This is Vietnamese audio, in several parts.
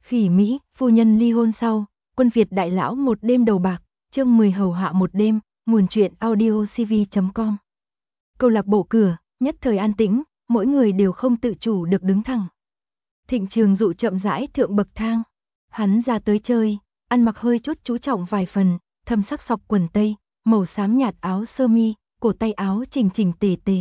Khỉ Mỹ, phu nhân ly hôn sau, quân Việt đại lão một đêm đầu bạc, chương 10 hầu hạ một đêm, nguồn truyện audiocv.com. Câu lạc bộ cửa, nhất thời an tĩnh, mỗi người đều không tự chủ được đứng thẳng. Thịnh Trường Dụ chậm rãi thượng bậc thang, hắn ra tới chơi, ăn mặc hơi chút chú trọng vài phần, thâm sắc sọc quần tây, màu xám nhạt áo sơ mi, cổ tay áo chỉnh chỉnh tề tề.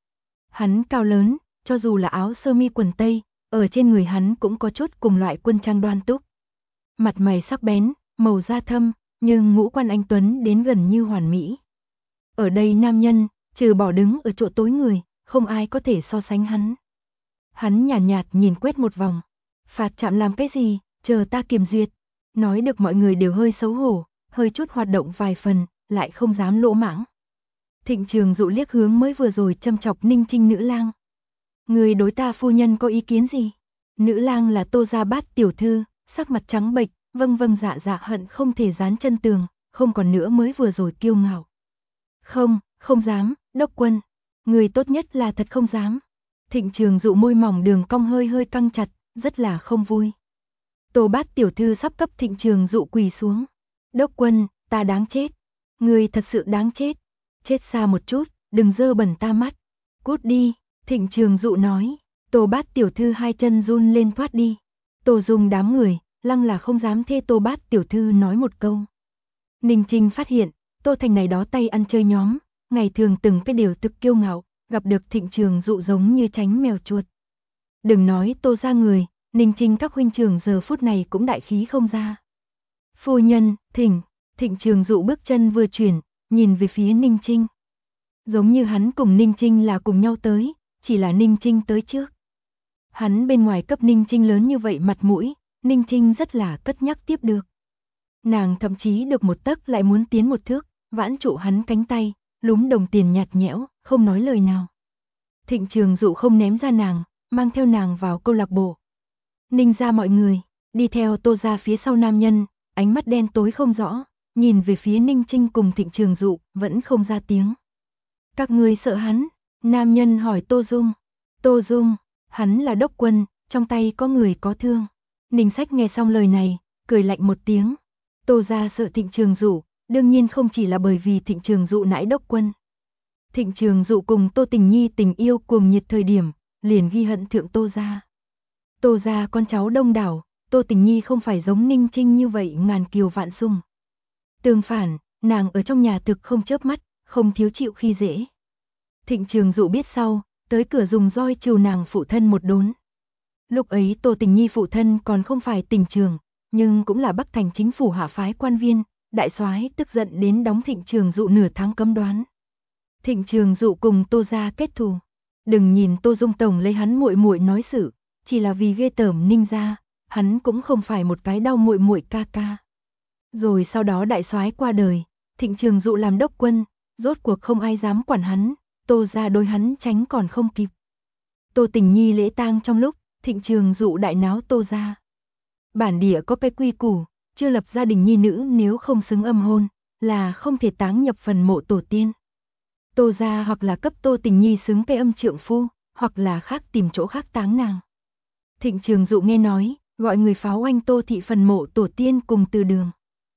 Hắn cao lớn, cho dù là áo sơ mi quần tây, ở trên người hắn cũng có chút cùng loại quân trang đoan túc. Mặt mày sắc bén, màu da thâm, nhưng ngũ quan anh tuấn đến gần như hoàn mỹ. Ở đây nam nhân, trừ bỏ đứng ở chỗ tối người, không ai có thể so sánh hắn. Hắn nhàn nhạt nhìn quét một vòng, phạt chạm làm cái gì, chờ ta kiểm duyệt. Nói được mọi người đều hơi xấu hổ, hơi chút hoạt động vài phần, lại không dám lỗ mãng. Thịnh Trường Dụ liếc hướng mới vừa rồi châm chọc Ninh Trinh nữ lang. Người đối ta phu nhân có ý kiến gì? Nữ lang là Tô gia bát tiểu thư, sắc mặt trắng bệch, vâng vâng dạ dạ hận không thể dán chân tường, không còn nữa mới vừa rồi kiêu ngạo. Không dám, đốc quân. Người tốt nhất là thật không dám. Thịnh Trường Dụ môi mỏng đường cong hơi hơi căng chặt, rất là không vui. Tô bát tiểu thư sắp cấp Thịnh Trường Dụ quỳ xuống. Đốc quân, ta đáng chết. Người thật sự đáng chết. Chết xa một chút, đừng dơ bẩn ta mắt. Cút đi, Thịnh Trường Dụ nói. Tô bát tiểu thư hai chân run lên thoát đi. Tô Dung đám người, lăng là không dám thê Tô bát tiểu thư nói một câu. Ninh Trinh phát hiện, Tô Thành này đó tay ăn chơi nhóm, ngày thường từng cái đều thực kiêu ngạo, gặp được Thịnh Trường Dụ giống như tránh mèo chuột. Đừng nói Tô ra người, Ninh Trinh các huynh trưởng giờ phút này cũng đại khí không ra. Phu nhân, Thịnh Trường Dụ bước chân vừa chuyển, nhìn về phía Ninh Trinh. Giống như hắn cùng Ninh Trinh là cùng nhau tới, chỉ là Ninh Trinh tới trước. Hắn bên ngoài cấp Ninh Trinh lớn như vậy mặt mũi, Ninh Trinh rất là cất nhắc tiếp được. Nàng thậm chí được một tấc lại muốn tiến một thước, vãn trụ hắn cánh tay, lúm đồng tiền nhạt nhẽo, không nói lời nào. Thịnh Trường Dụ không ném ra nàng, mang theo nàng vào câu lạc bộ. Ninh ra mọi người, đi theo Tô ra phía sau nam nhân, ánh mắt đen tối không rõ, nhìn về phía Ninh Trinh cùng Thịnh Trường Dụ, vẫn không ra tiếng. Các ngươi sợ hắn? Nam nhân hỏi Tô Dung. Tô Dung, hắn là đốc quân, trong tay có người có thương. Ninh Sách nghe xong lời này, cười lạnh một tiếng. Tô ra sợ Thịnh Trường Dụ, đương nhiên không chỉ là bởi vì Thịnh Trường Dụ nãi đốc quân. Thịnh Trường Dụ cùng Tô Tình Nhi tình yêu cuồng nhiệt thời điểm, liền ghi hận thượng Tô ra. Tô ra con cháu đông đảo, Tô Tình Nhi không phải giống Ninh Trinh như vậy ngàn kiều vạn sung. Tương phản, nàng ở trong nhà thực không chớp mắt, không thiếu chịu khi dễ. Thịnh Trường Dụ biết sau, tới cửa dùng roi trừ nàng phụ thân một đốn. Lúc ấy Tô Tình Nhi phụ thân còn không phải Tình Trường, nhưng cũng là Bắc Thành chính phủ hạ phái quan viên, đại soái tức giận đến đóng Thịnh Trường Dụ nửa tháng cấm đoán. Thịnh Trường Dụ cùng Tô gia kết thù. Đừng nhìn Tô Dung tổng lấy hắn muội muội nói sự, chỉ là vì ghê tởm Ninh gia, hắn cũng không phải một cái đau muội muội ca ca. Rồi sau đó đại soái qua đời, Thịnh Trường Dụ làm đốc quân, rốt cuộc không ai dám quản hắn, Tô gia đối hắn tránh còn không kịp. Tô Tình Nhi lễ tang trong lúc, Thịnh Trường Dụ đại náo Tô gia. Bản địa có cái quy củ, chưa lập gia đình nhi nữ nếu không xứng âm hôn, là không thể táng nhập phần mộ tổ tiên. Tô gia hoặc là cấp Tô Tình Nhi xứng cái âm trượng phu, hoặc là khác tìm chỗ khác táng nàng. Thịnh Trường Dụ nghe nói, gọi người pháo oanh Tô thị phần mộ tổ tiên cùng từ đường.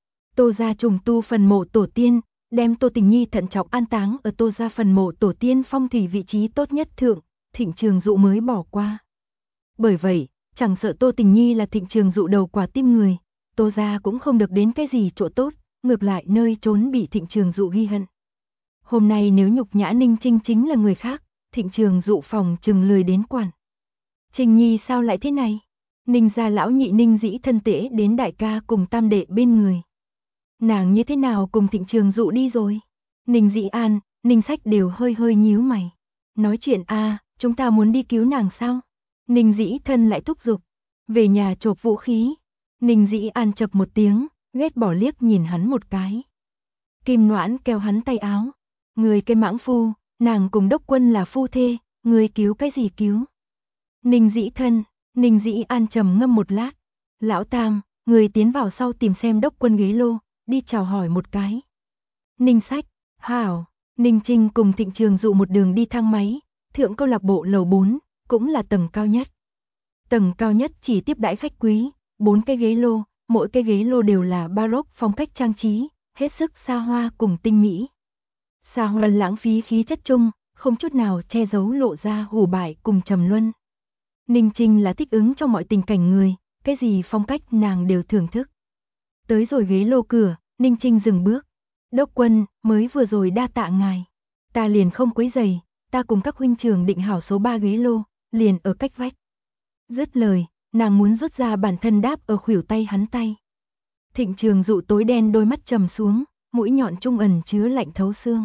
Tô gia trùng tu phần mộ tổ tiên, đem Tô Tình Nhi thận trọng an táng ở Tô gia phần mộ tổ tiên phong thủy vị trí tốt nhất thượng, Thịnh Trường Dụ mới bỏ qua. Bởi vậy, chẳng sợ Tô Tình Nhi là Thịnh Trường Dụ đầu quả tim người, Tô gia cũng không được đến cái gì chỗ tốt, ngược lại nơi trốn bị Thịnh Trường Dụ ghi hận. Hôm nay nếu nhục nhã Ninh Trinh chính là người khác, Thịnh Trường Dụ phòng chừng lười đến quản. Trinh Nhi sao lại thế này? Ninh gia lão nhị Ninh Dĩ thân tễ đến đại ca cùng tam đệ bên người. Nàng như thế nào cùng Thịnh Trường Dụ đi rồi? Ninh Dĩ An, Ninh Sách đều hơi hơi nhíu mày. Nói chuyện chúng ta muốn đi cứu nàng sao? Ninh Dĩ thân lại thúc giục. Về nhà chộp vũ khí. Ninh Dĩ An chập một tiếng, ghét bỏ liếc nhìn hắn một cái. Kim Noãn kéo hắn tay áo. Người cái mãng phu, nàng cùng đốc quân là phu thê, người cứu cái gì cứu? Ninh Dĩ thân, Ninh Dĩ An trầm ngâm một lát. Lão Tam, người tiến vào sau tìm xem đốc quân ghế lô, đi chào hỏi một cái. Ninh Sách, hảo, Ninh Trinh cùng Thịnh Trường Dụ một đường đi thang máy, thượng câu lạc bộ lầu 4, cũng là tầng cao nhất. Tầng cao nhất chỉ tiếp đãi khách quý, 4 cái ghế lô, mỗi cái ghế lô đều là baroque phong cách trang trí, hết sức xa hoa cùng tinh mỹ. Xa hoa lãng phí khí chất chung, không chút nào che giấu lộ ra hủ bại cùng trầm luân. Ninh Trinh là thích ứng trong mọi tình cảnh người, cái gì phong cách nàng đều thưởng thức. Tới rồi ghế lô cửa, Ninh Trinh dừng bước. Đốc quân, mới vừa rồi đa tạ ngài. Ta liền không quấy rầy, ta cùng các huynh trưởng định hảo số 3 ghế lô, liền ở cách vách. Dứt lời, nàng muốn rút ra bản thân đáp ở khuỷu tay hắn tay. Thịnh Trường Dụ tối đen đôi mắt trầm xuống, mũi nhọn trung ẩn chứa lạnh thấu xương.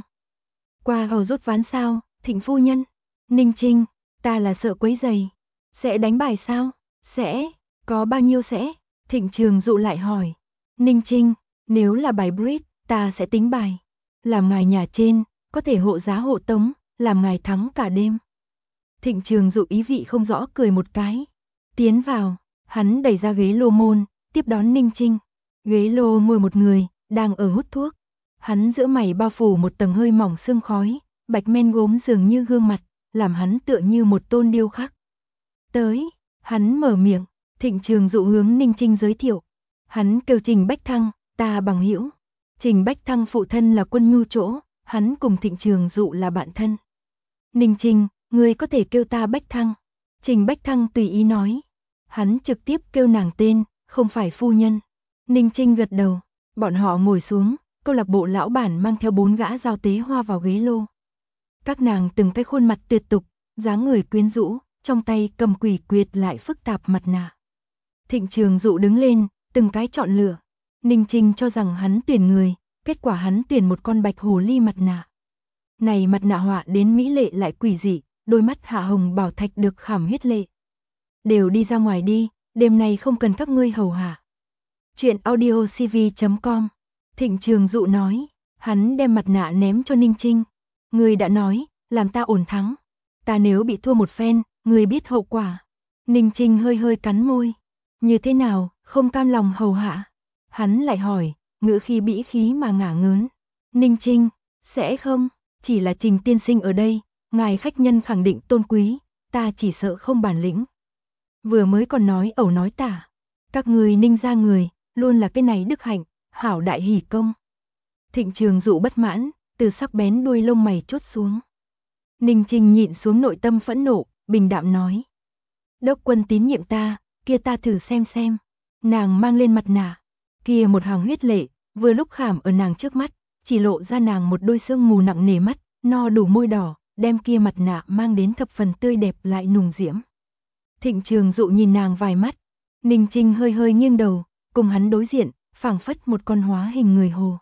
Qua hầu rút ván sao, Thịnh phu nhân? Ninh Trinh, ta là sợ quấy rầy. Sẽ đánh bài sao? Sẽ, có bao nhiêu sẽ? Thịnh Trường Dụ lại hỏi. Ninh Trinh, nếu là bài bridge, ta sẽ tính bài. Làm ngài nhà trên, có thể hộ giá hộ tống, làm ngài thắng cả đêm. Thịnh Trường Dụ ý vị không rõ cười một cái. Tiến vào, hắn đẩy ra ghế lô môn, tiếp đón Ninh Trinh. Ghế lô ngồi một người, đang ở hút thuốc. Hắn giữa mày bao phủ một tầng hơi mỏng sương khói, bạch men gốm dường như gương mặt, làm hắn tựa như một tôn điêu khắc. Tới, hắn mở miệng, Thịnh Trường Dụ hướng Ninh Trinh giới thiệu. Hắn kêu Trình Bách Thăng, ta bằng hữu. Trình Bách Thăng phụ thân là Quân Nhu chỗ, hắn cùng Thịnh Trường Dụ là bạn thân. Ninh Trinh, ngươi có thể kêu ta Bách Thăng. Trình Bách Thăng tùy ý nói. Hắn trực tiếp kêu nàng tên, không phải phu nhân. Ninh Trinh gật đầu, bọn họ ngồi xuống, câu lạc bộ lão bản mang theo 4 gã giao tế hoa vào ghế lô. Các nàng từng cái khuôn mặt tuyệt tục, dáng người quyến rũ, trong tay cầm quỷ quyệt lại phức tạp mặt nạ. Thịnh Trường Dụ đứng lên, từng cái chọn lựa. Ninh Trinh cho rằng hắn tuyển người, kết quả hắn tuyển một con bạch hồ ly mặt nạ. Này mặt nạ họa đến mỹ lệ lại quỷ dị, đôi mắt hạ hồng bảo thạch được khảm huyết lệ. Đều đi ra ngoài đi, đêm nay không cần các ngươi hầu hạ. Chuyện audiocv.com. Thịnh Trường Dụ nói, hắn đem mặt nạ ném cho Ninh Trinh. Ngươi đã nói, làm ta ổn thắng. Ta nếu bị thua một phen, ngươi biết hậu quả. Ninh Trinh hơi hơi cắn môi. Như thế nào, không cam lòng hầu hạ? Hắn lại hỏi, ngữ khí bĩ khí mà ngả ngớn. Ninh Trinh, sẽ không, chỉ là Trình tiên sinh ở đây, ngài khách nhân khẳng định tôn quý, ta chỉ sợ không bản lĩnh. Vừa mới còn nói ẩu nói tả, các người Ninh gia người, luôn là cái này đức hạnh, hảo đại hỷ công. Thịnh Trường Dụ bất mãn, từ sắc bén đuôi lông mày chốt xuống. Ninh Trinh nhịn xuống nội tâm phẫn nộ, bình đạm nói. Đốc quân tín nhiệm ta, kia ta thử xem. Nàng mang lên mặt nạ, kia một hàng huyết lệ, vừa lúc khảm ở nàng trước mắt, chỉ lộ ra nàng một đôi sương mù nặng nề mắt, no đủ môi đỏ, đem kia mặt nạ mang đến thập phần tươi đẹp lại nùng diễm. Thịnh Trường Dụ nhìn nàng vài mắt, Ninh Trinh hơi hơi nghiêng đầu, cùng hắn đối diện, phảng phất một con hóa hình người hồ.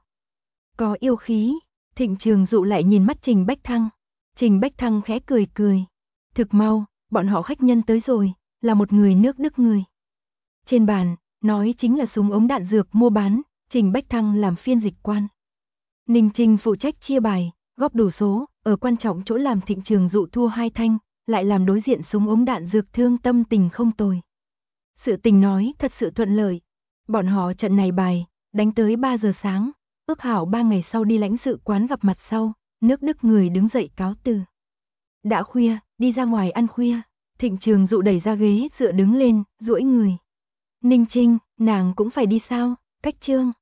Có yêu khí, Thịnh Trường Dụ lại nhìn mắt Trình Bách Thăng. Trình Bách Thăng khẽ cười. Thực mau, bọn họ khách nhân tới rồi, là một người nước Đức người. Trên bàn, nói chính là súng ống đạn dược mua bán, Trình Bách Thăng làm phiên dịch quan. Ninh Trinh phụ trách chia bài, góp đủ số, ở quan trọng chỗ làm Thịnh Trường Dụ thua 2 thanh, lại làm đối diện súng ống đạn dược thương tâm tình không tồi. Sự tình nói thật sự thuận lợi. Bọn họ trận này bài, đánh tới 3 giờ sáng, ước hảo 3 ngày sau đi lãnh sự quán gặp mặt sau, nước Đức người đứng dậy cáo từ. Đã khuya, đi ra ngoài ăn khuya, Thịnh Trường Dụ đẩy ra ghế dựa đứng lên, duỗi người. Ninh Trinh, nàng cũng phải đi sao, cách trương.